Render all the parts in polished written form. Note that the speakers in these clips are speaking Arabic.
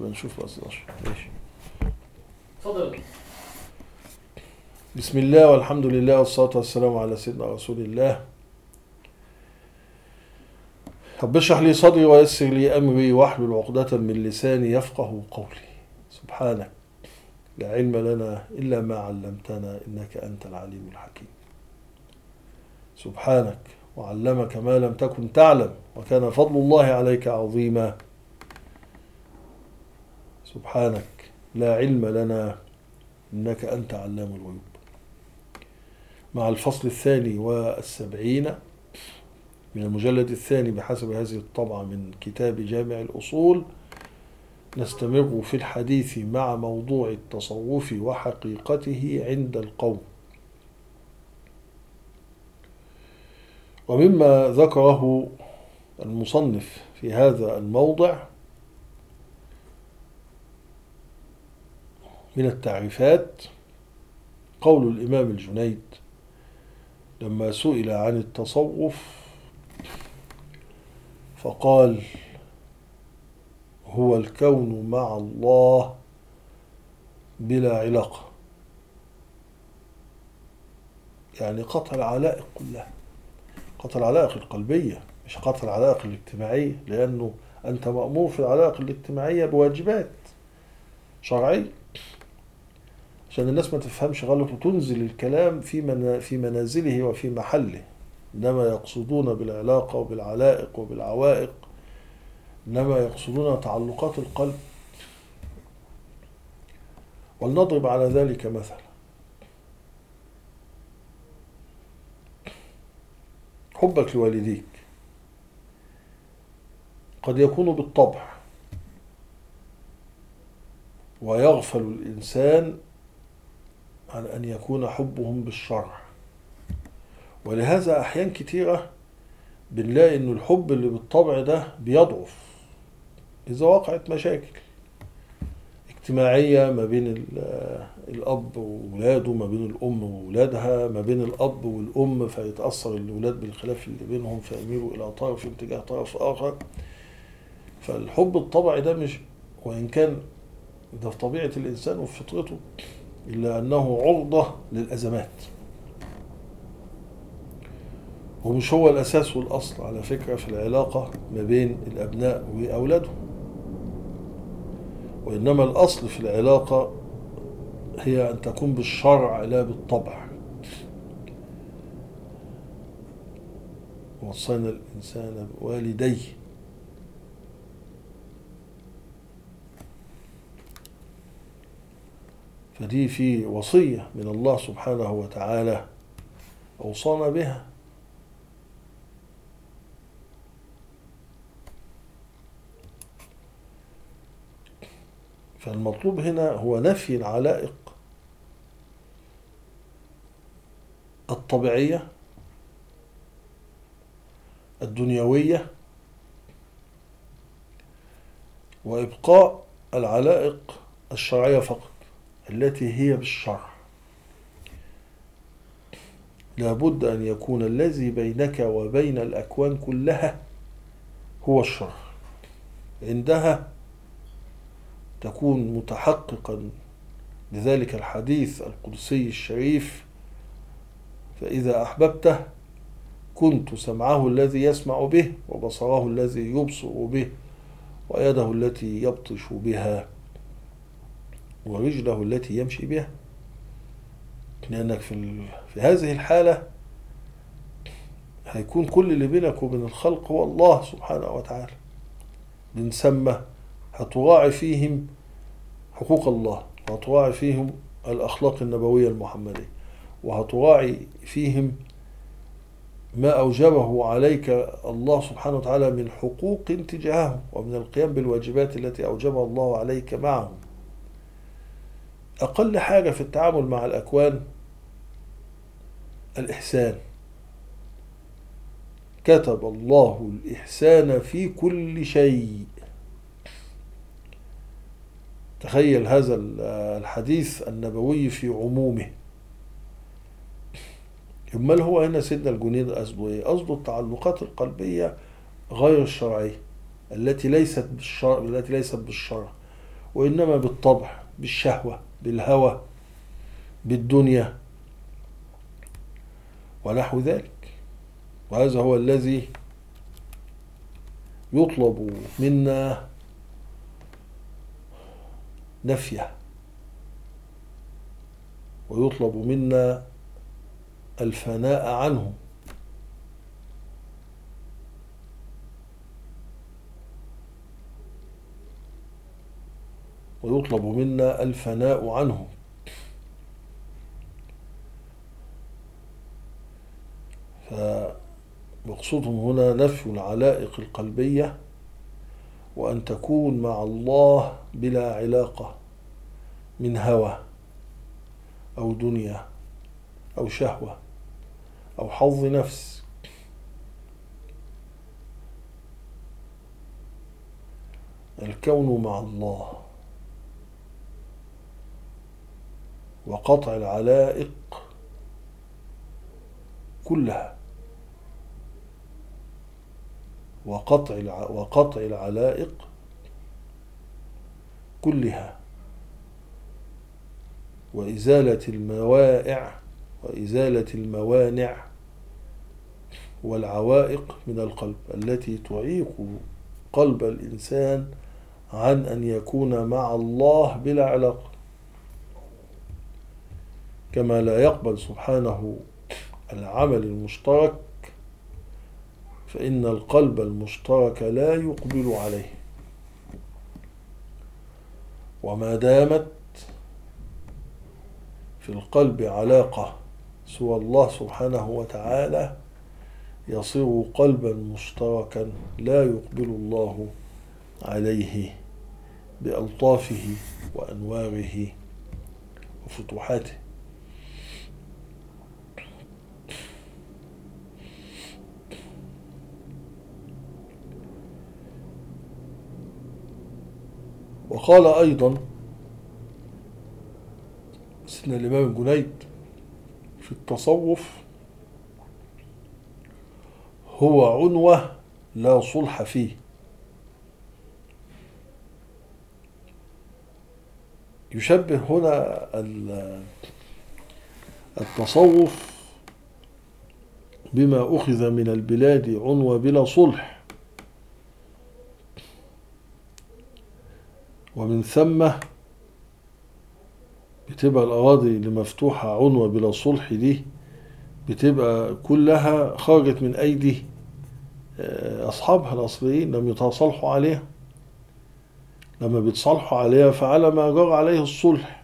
نشوف بس ماشي. اتفضل. بسم الله والحمد لله والصلاة والسلام على سيدنا رسول الله. رب اشرح لي صدري ويسر لي أمري واحلل عقدة من لساني يفقه قولي. سبحانك لا علم لنا إلا ما علمتنا إنك أنت العليم الحكيم. سبحانك وعلمك ما لم تكن تعلم وكان فضل الله عليك عظيما. سبحانك لا علم لنا إنك أنت علام الغيوب. مع الفصل 72 من المجلد الثاني بحسب هذه الطبعة من كتاب جامع الأصول، نستمر في الحديث مع موضوع التصوف وحقيقته عند القوم. ومما ذكره المصنف في هذا الموضع من التعريفات قول الإمام الجنيد لما سئل عن التصوف فقال: هو الكون مع الله بلا علاقة، يعني قطع العلائق كلها، قطع العلائق القلبية مش قطع العلائق الاجتماعية، لأنه أنت مأمور في العلائق الاجتماعية بواجبات شرعية عشان الناس ما تفهمش غلط وتنزل الكلام في منازله وفي محله. إنما يقصدون بالعلاقة وبالعلائق وبالعوائق إنما يقصدون تعلقات القلب. ولنضرب على ذلك مثلا: حبك لوالديك قد يكون بالطبع، ويغفل الإنسان عن أن يكون حبهم بالشرع. ولهذا أحيان كتيرة بنلاقي أن الحب اللي بالطبع ده بيضعف إذا وقعت مشاكل اجتماعية ما بين الأب وولاده، ما بين الأم وولادها، ما بين الأب والأم، فيتأثر الولاد بالخلاف اللي بينهم فيميلوا إلى طرف اتجاه طرف آخر. فالحب الطبعي ده مش، وإن كان ده في طبيعة الإنسان وفي فطرته، إلا أنه عرضة للأزمات، ومش هو الأساس والأصل على فكرة في العلاقة ما بين الأبناء وأولادهم. وإنما الأصل في العلاقة هي أن تكون بالشرع لا بالطبع. وصينا الإنسان بوالديه. فدي في وصية من الله سبحانه وتعالى أوصانا بها. فالمطلوب هنا هو نفي العلائق الطبيعية الدنيوية، وإبقاء العلائق الشرعية فقط التي هي بالشرع. لابد أن يكون الذي بينك وبين الأكوان كلها هو الشرع. عندها تكون متحققا لذلك الحديث القدسي الشريف: فإذا أحببته كنت سمعه الذي يسمع به، وبصره الذي يبصر به، ويده التي يبطش بها، ورجله التي يمشي بها. لأنك في هذه الحالة هيكون كل اللي بينك وبين الخلق هو الله سبحانه وتعالى. بنسمى هتراعي فيهم حقوق الله، وهتراعي فيهم الأخلاق النبوية المحمدية، وهتراعي فيهم ما أوجبه عليك الله سبحانه وتعالى من حقوق تجاهه ومن القيام بالواجبات التي أوجبها الله عليك معهم. أقل حاجة في التعامل مع الأكوان الإحسان. كتب الله الإحسان في كل شيء. تخيل هذا الحديث النبوي في عمومه. امال هو هنا سيدنا الجنيد قصده ايه؟ قصده التعلقات القلبية غير الشرعية التي ليست بالشرع، وإنما بالطبع، بالشهوة، بالهوى، بالدنيا ونحو ذلك. وهذا هو الذي يطلب منا نفيه، ويطلب منا الفناء عنه. ويطلب منا الفناء عنه. فمقصودهم هنا نفي العلائق القلبية، وأن تكون مع الله بلا علاقة من هوى أو دنيا أو شهوة أو حظ نفس. الكون مع الله وقطع العلائق كلها، وقطع العلائق كلها، وإزالة الموائع وإزالة الموانع والعوائق من القلب التي تعيق قلب الإنسان عن أن يكون مع الله بلا علاقة. كما لا يقبل سبحانه العمل المشترك، فإن القلب المشترك لا يقبل عليه. وما دامت في القلب علاقة سوى الله سبحانه وتعالى يصير قلبا مشتركا لا يقبل الله عليه بألطافه وأنواره وفتوحاته. وقال أيضا سيدنا الإمام الجنيد في التصوف: هو عنوة لا صلح فيه. يشبه هنا التصوف بما أخذ من البلاد عنوة بلا صلح، ومن ثم بتبقى الأراضي اللي مفتوحة عنوة بلا صلح دي بتبقى كلها خرجت من أيدي أصحابها الأصليين، لم يتصالحوا عليها. لما بيتصالحوا عليها فعلى ما جرى عليه الصلح.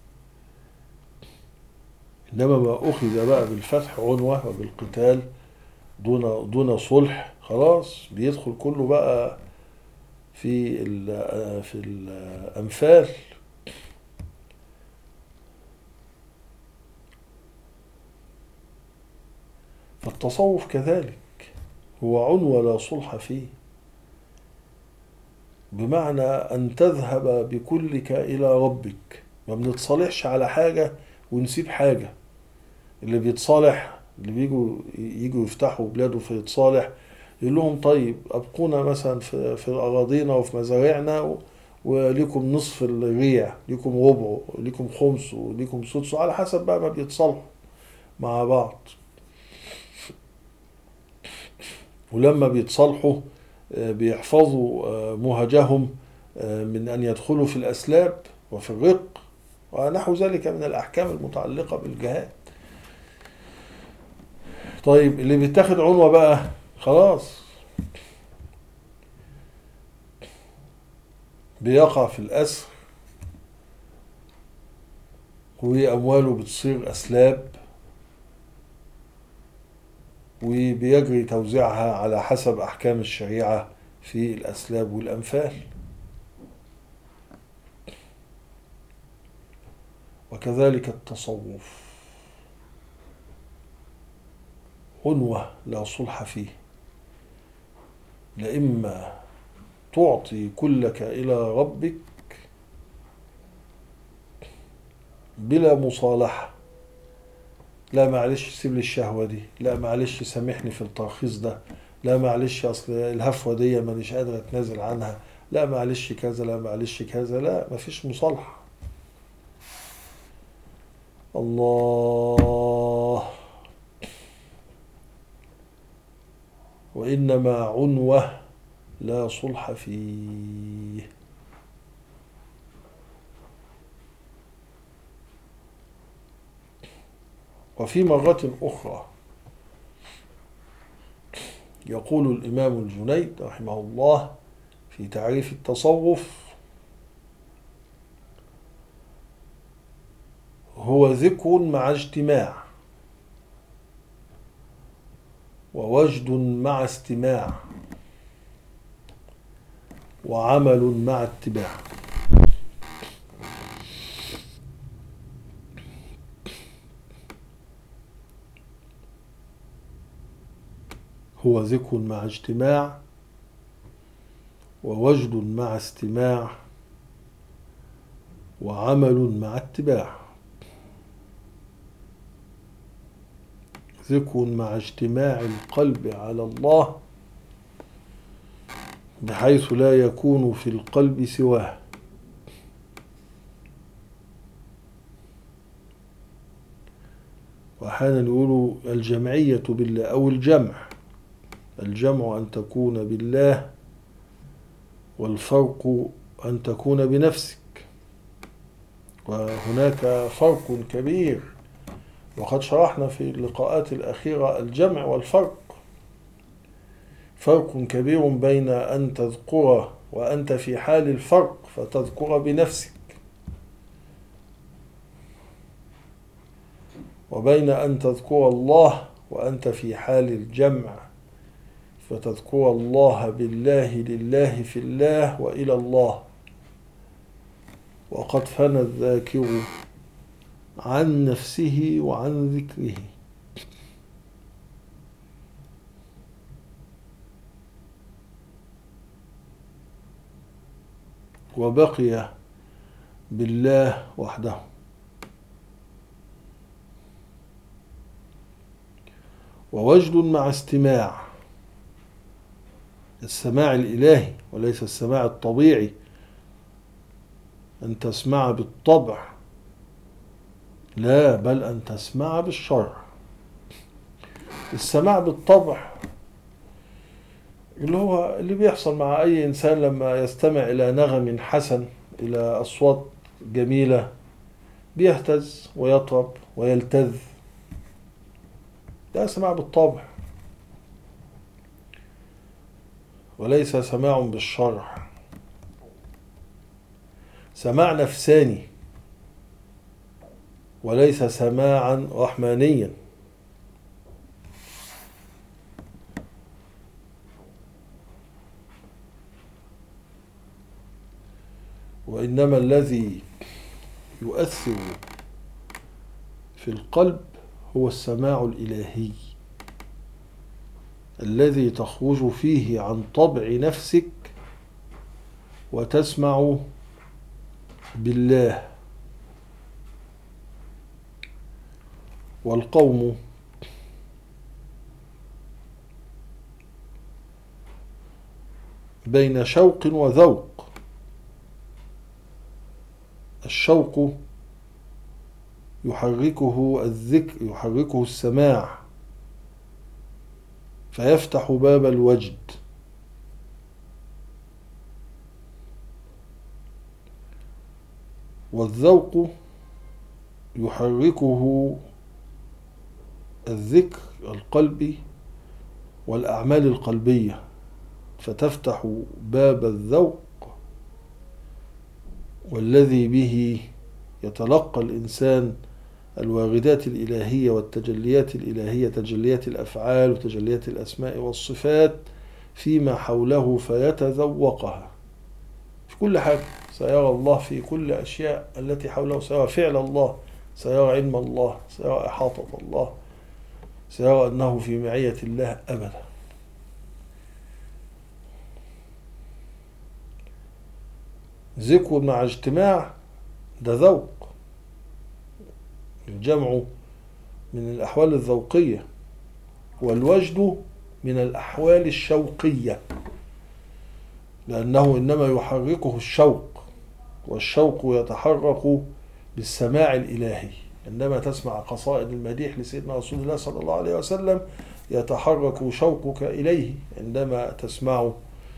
إنما ما أخذ بقى بالفتح عنوة وبالقتال دون صلح، خلاص بيدخل كله بقى في الأنفال. فالتصوف كذلك هو عنوة لا صلح فيه، بمعنى أن تذهب بكلك إلى ربك. ما بنتصالحش على حاجة ونسيب حاجة. اللي بيتصالح، اللي يجوا يفتحوا بلاده فيتصالح، يقول لهم طيب أبقونا مثلا في أراضينا وفي مزارعنا، وليكم نصف الريع، ليكم ربعه، ليكم خمسه، وليكم سدسه، على حسب بقى ما بيتصالحوا مع بعض. ولما بيتصالحوا بيحفظوا مهجهم من أن يدخلوا في الأسلاب وفي الرق ونحو ذلك من الأحكام المتعلقة بالجهاد. طيب اللي بيتاخد عنوة بقى خلاص بيقع في الأسر، وأمواله بتصير أسلاب، وبيجري توزيعها على حسب أحكام الشريعة في الأسلاب والأنفال. وكذلك التصوف عنوة لا صلح فيه، لإما تعطي كلك إلى ربك بلا مصالحة، لا معلش سيب لي الشهوة دي، لا معلش سامحني في الترخيص ده، لا معلش أصل الهفوة دي مانيش قادر أتنازل عنها، لا معلش كذا، لا معلش كذا، لا مفيش مصالحة. الله. وإنما عنوة لا صلح فيه. وفي مرة أخرى يقول الإمام الجنيد رحمه الله في تعريف التصوف: هو ذكر مع اجتماع، ووجد مع استماع، وعمل مع اتباع. هو ذكر مع اجتماع، ووجد مع استماع، وعمل مع اتباع. ذكر مع اجتماع القلب على الله بحيث لا يكون في القلب سواه، وأحيانا يقولوا الجمعية بالله أو الجمع. الجمع أن تكون بالله، والفرق أن تكون بنفسك. وهناك فرق كبير، وقد شرحنا في اللقاءات الأخيرة الجمع والفرق. فرق كبير بين أن تذكر وأنت في حال الفرق فتذكر بنفسك، وبين أن تذكر الله وأنت في حال الجمع فتذكر الله بالله، لله، في الله، وإلى الله. وقد فنى الذاكر عن نفسه وعن ذكره. وبقي بالله وحده. ووجد مع استماع، السماع الإلهي وليس السماع الطبيعي، أن تسمع بالطبع، لا، بل أن تسمع بالشرع. السماع بالطبع اللي بيحصل مع أي إنسان لما يستمع إلى نغم حسن، إلى أصوات جميلة، بيهتز ويطرب ويلتذ. ده سماع بالطبع، وليس سماع بالشرع. سماع نفساني وليس سماعا رحمانيا. وإنما الذي يؤثر في القلب هو السماع الإلهي، الذي تخرج فيه عن طبع نفسك وتسمع بالله. والقوم بين شوق وذوق. الشوق يحركه الذكر، يحركه السماع، فيفتح باب الوجد. والذوق يحركه الذكر القلبي والأعمال القلبية، فتفتح باب الذوق، والذي به يتلقى الإنسان الواردات الإلهية والتجليات الإلهية، تجليات الأفعال وتجليات الأسماء والصفات فيما حوله، فيتذوقها في كل حاجة. سيرى الله في كل أشياء التي حوله، سيرى فعل الله، سيرى علم الله، سيرى إحاطة الله، سيرى أنه في معية الله أبدا. ذكر مع اجتماع ده ذوق. الجمع من الأحوال الذوقية، والوجد من الأحوال الشوقية. لأنه إنما يحركه الشوق، والشوق يتحرك بالسماع الإلهي. عندما تسمع قصائد المديح لسيدنا رسول الله صلى الله عليه وسلم يتحرك شوقك إليه. عندما تسمع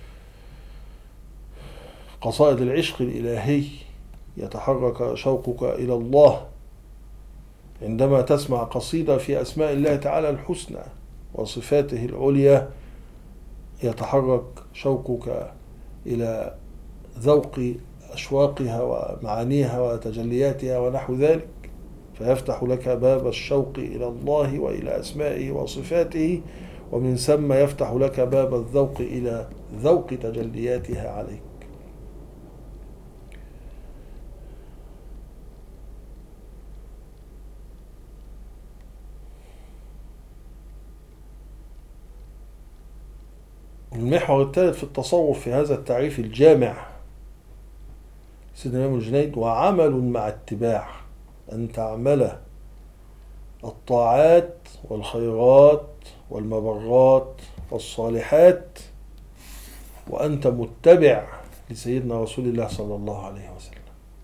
قصائد العشق الإلهي يتحرك شوقك إلى الله. عندما تسمع قصيدة في أسماء الله تعالى الحسنى وصفاته العليا يتحرك شوقك إلى ذوق أشواقها ومعانيها وتجلياتها ونحو ذلك، فيفتح لك باب الشوق إلى الله وإلى أسمائه وصفاته، ومن ثم يفتح لك باب الذوق إلى ذوق تجلياتها عليك. المحور الثالث في التصوف في هذا التعريف الجامع سيدنا الإمام الجنيد: وعمل مع اتباع، أن تعمل الطاعات والخيرات والمبرات والصالحات وأنت متبع لسيدنا رسول الله صلى الله عليه وسلم.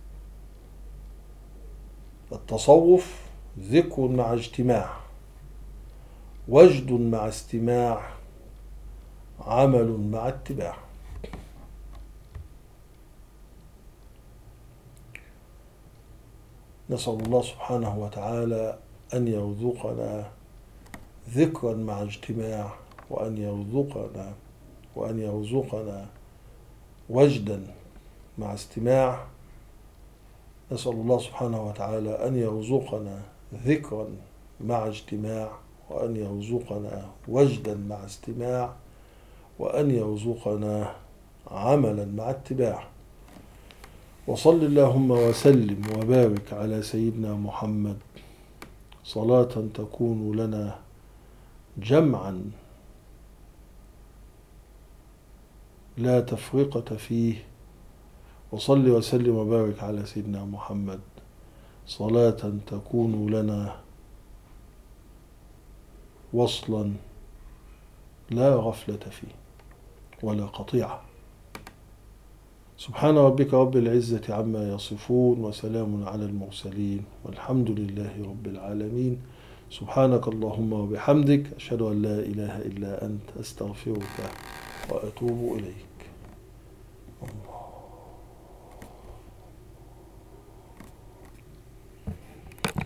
التصوف ذكر مع اجتماع، وجد مع استماع، عمل مع اتباع. نسأل الله سبحانه وتعالى أن يرزقنا ذكرا مع اجتماع، وأن يرزقنا وجدا مع استماع. نسأل الله سبحانه وتعالى أن يرزقنا ذكرا مع اجتماع، وأن يرزقنا وجدا مع استماع، وأن يرزقنا عملا مع اتباع. وصل اللهم وسلم وبارك على سيدنا محمد صلاة تكون لنا جمعا لا تفرقة فيه. وصل وسلم وبارك على سيدنا محمد صلاة تكون لنا وصلا لا غفلة فيه ولا قطيعة. سبحان ربك رب العزة عما يصفون، وسلام على المرسلين، والحمد لله رب العالمين. سبحانك اللهم وبحمدك، أشهد أن لا إله إلا أنت، أستغفرك وأتوب إليك.